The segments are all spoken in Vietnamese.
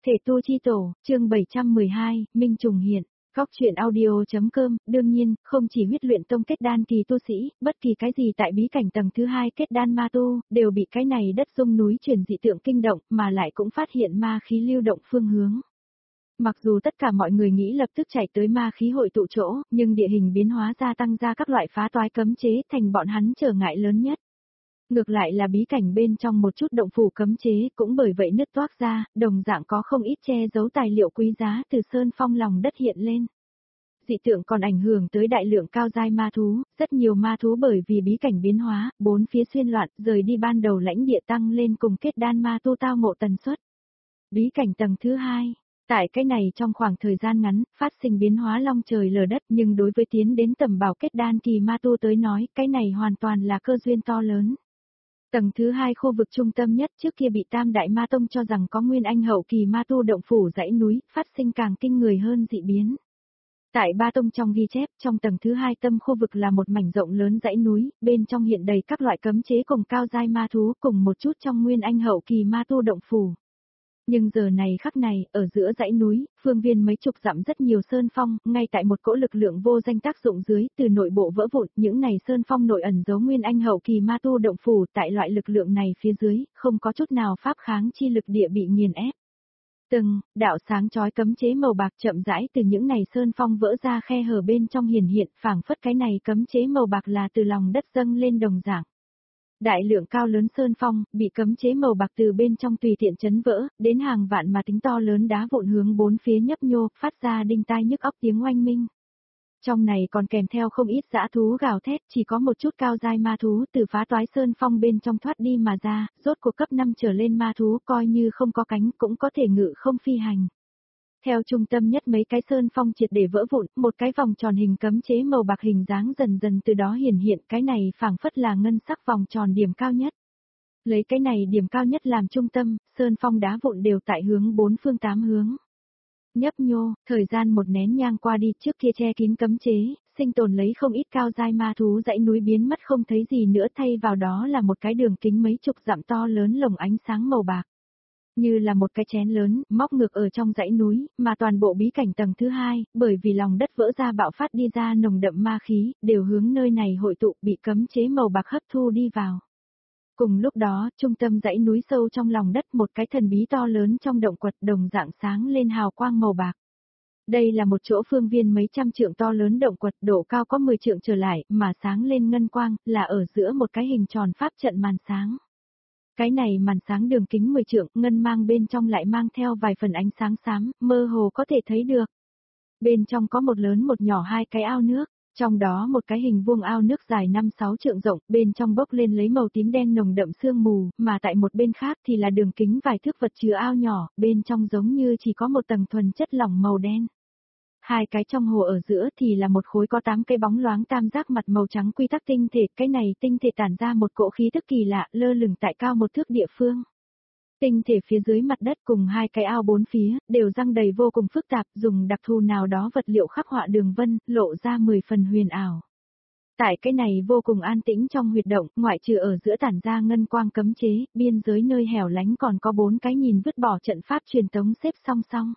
Thể tu chi tổ, chương 712, Minh trùng hiện. Góc truyện audio.com, đương nhiên, không chỉ huyết luyện tông kết đan kỳ tu sĩ, bất kỳ cái gì tại bí cảnh tầng thứ 2 kết đan ma tu, đều bị cái này đất rung núi chuyển dị tượng kinh động, mà lại cũng phát hiện ma khí lưu động phương hướng. Mặc dù tất cả mọi người nghĩ lập tức chạy tới ma khí hội tụ chỗ, nhưng địa hình biến hóa gia tăng ra các loại phá toái cấm chế thành bọn hắn trở ngại lớn nhất. Ngược lại là bí cảnh bên trong một chút động phủ cấm chế cũng bởi vậy nứt toác ra, đồng dạng có không ít che giấu tài liệu quý giá từ sơn phong lòng đất hiện lên. Dị tượng còn ảnh hưởng tới đại lượng cao giai ma thú, rất nhiều ma thú bởi vì bí cảnh biến hóa, bốn phía xuyên loạn, rời đi ban đầu lãnh địa tăng lên cùng kết đan ma tu tao ngộ tần suất. Bí cảnh tầng thứ 2. Tại cái này trong khoảng thời gian ngắn, phát sinh biến hóa long trời lở đất, nhưng đối với tiến đến tầm bảo kết đan kỳ ma tu tới nói, cái này hoàn toàn là cơ duyên to lớn. Tầng thứ 2 khu vực trung tâm nhất trước kia bị Tam Đại Ma Tông cho rằng có nguyên anh hậu kỳ ma tu động phủ dãy núi, phát sinh càng kinh người hơn dị biến. Tại Ba Tông trong ghi chép, trong tầng thứ 2 tâm khu vực là một mảnh rộng lớn dãy núi, bên trong hiện đầy các loại cấm chế cùng cao giai ma thú cùng một chút trong nguyên anh hậu kỳ ma tu động phủ. Nhưng giờ này khắc này, ở giữa dãy núi, phương viên mấy chục dặm rất nhiều sơn phong, ngay tại một cỗ lực lượng vô danh tác dụng dưới, từ nội bộ vỡ vụn, những này sơn phong nội ẩn giấu nguyên anh hậu kỳ ma tu động phủ, tại loại lực lượng này phía dưới, không có chút nào pháp kháng chi lực địa bị nghiền ép. Từng, đạo sáng chói cấm chế màu bạc chậm rãi từ những này sơn phong vỡ ra khe hở bên trong hiển hiện, phảng phất cái này cấm chế màu bạc là từ lòng đất dâng lên đồng dạng. Đại lượng cao lớn sơn phong, bị cấm chế màu bạc từ bên trong tùy tiện chấn vỡ, đến hàng vạn mà tính to lớn đá vụn hướng bốn phía nhấp nhô, phát ra đinh tai nhức óc tiếng oanh minh. Trong này còn kèm theo không ít dã thú gào thét, chỉ có một chút cao giai ma thú từ phá toái sơn phong bên trong thoát đi mà ra, rốt cuộc cấp 5 trở lên ma thú coi như không có cánh cũng có thể ngự không phi hành. Theo trung tâm nhất mấy cái sơn phong triệt để vỡ vụn, một cái vòng tròn hình cấm chế màu bạc hình dáng dần dần từ đó hiển hiện, cái này phảng phất là ngân sắc vòng tròn điểm cao nhất. Lấy cái này điểm cao nhất làm trung tâm, sơn phong đá vụn đều tại hướng bốn phương tám hướng. Nhấp nhô, thời gian một nén nhang qua đi, trước kia che kín cấm chế, sinh tồn lấy không ít cao giai ma thú dãy núi biến mất không thấy gì nữa, thay vào đó là một cái đường kính mấy chục dặm to lớn lồng ánh sáng màu bạc. Như là một cái chén lớn, móc ngược ở trong dãy núi, mà toàn bộ bí cảnh tầng thứ 2, bởi vì lòng đất vỡ ra bạo phát đi ra nồng đậm ma khí, đều hướng nơi này hội tụ, bị cấm chế màu bạc hấp thu đi vào. Cùng lúc đó, trung tâm dãy núi sâu trong lòng đất, một cái thần bí to lớn trong động quật đồng dạng sáng lên hào quang màu bạc. Đây là một chỗ phương viên mấy trăm trượng to lớn động quật, độ cao có 10 trượng trở lại, mà sáng lên ngân quang, là ở giữa một cái hình tròn pháp trận màn sáng. Cái này màn sáng đường kính 10 trượng, ngân mang bên trong lại mang theo vài phần ánh sáng xám, mơ hồ có thể thấy được. Bên trong có một lớn một nhỏ hai cái ao nước, trong đó một cái hình vuông ao nước dài 5-6 trượng rộng, bên trong bốc lên lấy màu tím đen nồng đậm sương mù, mà tại một bên khác thì là đường kính vài thước vật chứa ao nhỏ, bên trong giống như chỉ có một tầng thuần chất lỏng màu đen. Hai cái trong hồ ở giữa thì là một khối có 8 cái bóng loáng tam giác mặt màu trắng quy tắc tinh thể, cái này tinh thể tản ra một cỗ khí tức kỳ lạ, lơ lửng tại cao một thước địa phương. Tinh thể phía dưới mặt đất cùng hai cái ao bốn phía, đều răng đầy vô cùng phức tạp, dùng đặc thù nào đó vật liệu khắc họa đường vân, lộ ra 10 phần huyền ảo. Tại cái này vô cùng an tĩnh trong huyệt động, ngoại trừ ở giữa tản ra ngân quang cấm chế, biên giới nơi hẻo lánh còn có 4 cái nhìn vứt bỏ trận pháp truyền tống xếp song song.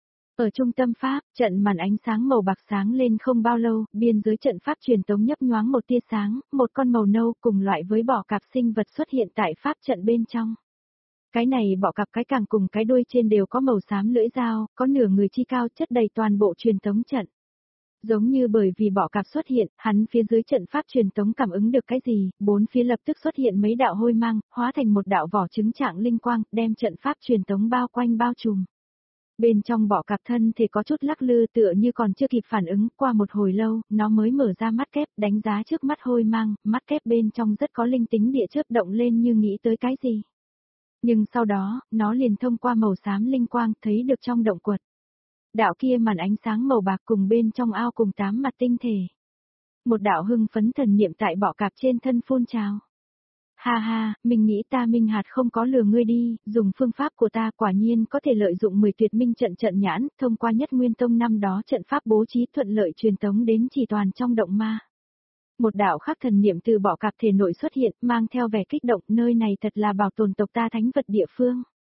Ở trung tâm pháp, trận màn ánh sáng màu bạc sáng lên không bao lâu, biên giới trận pháp truyền tống nhấp nhoáng một tia sáng, một con màu nâu cùng loại với bọ cạp sinh vật xuất hiện tại pháp trận bên trong. Cái này bọ cạp cái càng cùng cái đuôi trên đều có màu xám lưỡi dao, có nửa người chi cao chất đầy toàn bộ truyền tống trận. Giống như bởi vì bọ cạp xuất hiện, hắn phía dưới trận pháp truyền tống cảm ứng được cái gì, bốn phía lập tức xuất hiện mấy đạo hôi mang, hóa thành một đạo vỏ trứng trạng linh quang, đem trận pháp truyền tống bao quanh bao trùm. Bên trong bọ cạp thân thể có chút lắc lư tựa như còn chưa kịp phản ứng, qua một hồi lâu, nó mới mở ra mắt kép, đánh giá trước mắt hôi mang, mắt kép bên trong rất có linh tính địa chớp động lên như nghĩ tới cái gì. Nhưng sau đó, nó liền thông qua màu xám linh quang thấy được trong động quật. Đạo kia màn ánh sáng màu bạc cùng bên trong ao cùng 8 mặt tinh thể. Một đạo hưng phấn thần niệm tại bọ cạp trên thân phun trào. Ha ha, mình nghĩ ta Minh Hạt không có lừa ngươi đi, dùng phương pháp của ta quả nhiên có thể lợi dụng 10 tuyệt minh trận trận nhãn, thông qua Nhất Nguyên Tông năm đó trận pháp bố trí thuận lợi truyền tống đến chỉ toàn trong động ma. Một đạo khắc thần niệm từ bọ cạp thể nội xuất hiện, mang theo vẻ kích động, nơi này thật là bảo tồn tộc ta thánh vật địa phương.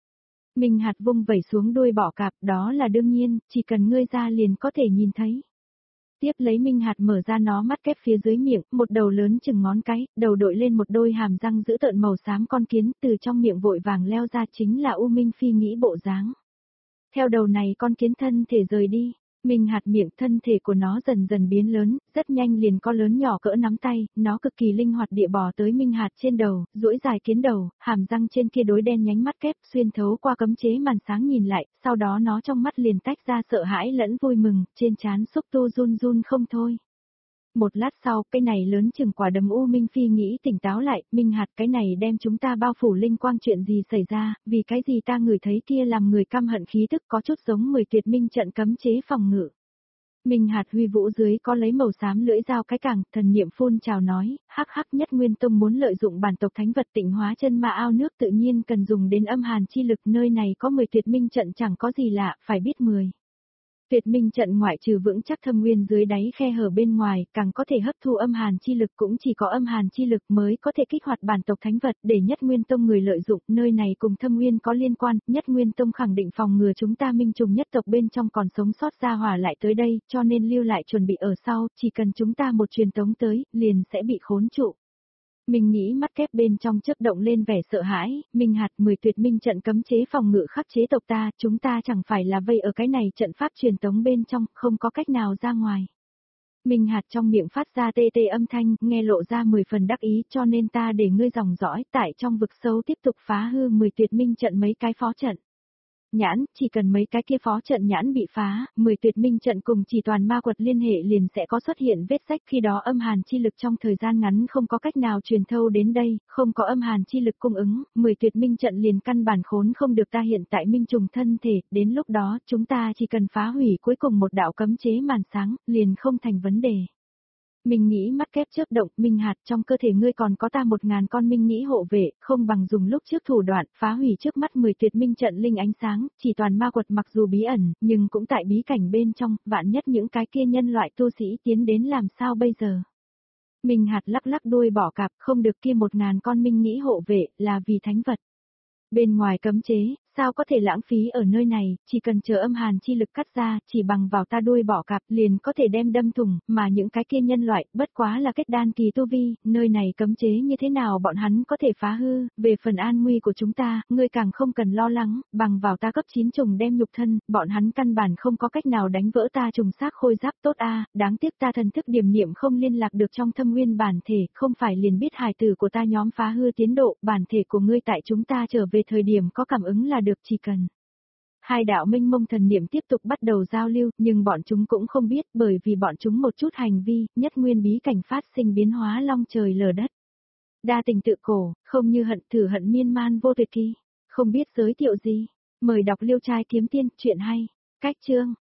Minh Hạt vung vẩy xuống đuôi bọ cạp, đó là đương nhiên, chỉ cần ngươi ra liền có thể nhìn thấy. Tiếp lấy Minh Hạt mở ra nó mắt kép phía dưới miệng, một đầu lớn chừng ngón cái, đầu đội lên một đôi hàm răng dữ tợn màu xám con kiến, từ trong miệng vội vàng leo ra chính là U Minh Phi nghĩ bộ dáng. Theo đầu này con kiến thân thể rời đi, Minh Hạt miệng thân thể của nó dần dần biến lớn, rất nhanh liền có lớn nhỏ cỡ nắm tay, nó cực kỳ linh hoạt địa bò tới Minh Hạt trên đầu, duỗi dài kiến đầu, hàm răng trên kia đối đen nhánh mắt kép xuyên thấu qua cấm chế màn sáng nhìn lại, sau đó nó trong mắt liền tách ra sợ hãi lẫn vui mừng, trên trán xúc tu run run không thôi. Một lát sau, cái này lớn chừng quả đấm U Minh Phi nghĩ tỉnh táo lại, Minh Hạt cái này đem chúng ta bao phủ linh quang chuyện gì xảy ra, vì cái gì ta ngửi thấy kia làm người căm hận khí tức có chút giống 10 tuyệt minh trận cấm chế phòng ngự. Minh Hạt huy vũ dưới có lấy màu xám lưỡi dao cái cẳng, thần niệm phun chào nói, hắc hắc nhất Nguyên Tông muốn lợi dụng bản tộc thánh vật tịnh hóa chân ma ao nước tự nhiên cần dùng đến âm hàn chi lực, nơi này có 10 tuyệt minh trận chẳng có gì lạ, phải biết 10. Tuyệt minh trận ngoại trừ vững chắc thâm nguyên dưới đáy khe hở bên ngoài, càng có thể hấp thu âm hàn chi lực, cũng chỉ có âm hàn chi lực mới có thể kích hoạt bản tộc thánh vật để Nhất Nguyên Tông người lợi dụng, nơi này cùng thâm nguyên có liên quan, Nhất Nguyên Tông khẳng định phòng ngừa chúng ta minh trùng nhất tộc bên trong còn sống sót ra hỏa lại tới đây, cho nên lưu lại chuẩn bị ở sau, chỉ cần chúng ta một truyền tống tới, liền sẽ bị khốn trụ. Mình nghĩ mắt kép bên trong chớp động lên vẻ sợ hãi, Minh Hạt 10 tuyệt minh trận cấm chế phòng ngự khắc chế tộc ta, chúng ta chẳng phải là vây ở cái này trận pháp truyền tống bên trong, không có cách nào ra ngoài. Minh Hạt trong miệng phát ra tê tê âm thanh, nghe lộ ra 10 phần đắc ý, cho nên ta để ngươi dòng dõi tại trong vực sâu tiếp tục phá hư 10 tuyệt minh trận mấy cái phó trận. Nhãn, chỉ cần mấy cái kia phó trận nhãn bị phá, 10 tuyệt minh trận cùng chỉ toàn ma quật liên hệ liền sẽ có xuất hiện vết rách, khi đó âm hàn chi lực trong thời gian ngắn không có cách nào truyền thâu đến đây, không có âm hàn chi lực cung ứng, 10 tuyệt minh trận liền căn bản khốn không được ta hiện tại minh trùng thân thể, đến lúc đó chúng ta chỉ cần phá hủy cuối cùng một đạo cấm chế màn sáng, liền không thành vấn đề. Mình nghĩ mắt kép chớp động, Minh Hạt trong cơ thể ngươi còn có ta 1000 con minh nghĩ hộ vệ, không bằng dùng lúc trước thủ đoạn, phá hủy trước mắt 10 tuyệt minh trận linh ánh sáng, chỉ toàn ma quật mặc dù bí ẩn, nhưng cũng tại bí cảnh bên trong, vạn nhất những cái kia nhân loại tu sĩ tiến đến làm sao bây giờ. Minh Hạt lắc lắc đuôi bỏ cạp, không được kia 1000 con minh nghĩ hộ vệ, là vì thánh vật. Bên ngoài cấm chế, sao có thể lãng phí ở nơi này, chỉ cần chờ âm hàn chi lực cắt ra, chỉ bằng vào ta đuôi bỏ cạp liền có thể đem đâm thủng, mà những cái kia nhân loại, bất quá là kết đan kỳ tu vi, nơi này cấm chế như thế nào bọn hắn có thể phá hư, về phần an nguy của chúng ta, ngươi càng không cần lo lắng, bằng vào ta cấp 9 trùng đem nhục thân, bọn hắn căn bản không có cách nào đánh vỡ ta trùng xác khôi giáp tốt a, đáng tiếc ta thần thức điểm niệm không liên lạc được trong thâm nguyên bản thể, không phải liền biết hài tử của ta nhóm phá hư tiến độ, bản thể của ngươi tại chúng ta trở về thời điểm có cảm ứng là được, chỉ cần. Hai đạo minh mông thần niệm tiếp tục bắt đầu giao lưu, nhưng bọn chúng cũng không biết, bởi vì bọn chúng một chút hành vi, nhất nguyên bí cảnh phát sinh biến hóa long trời lở đất. Đa tình tự cổ, không như hận thử hận miên man vô tuyệt kỳ, không biết giới thiệu gì. Mời đọc Liêu Trai Kiếm Tiên, chuyện hay. Cách chương.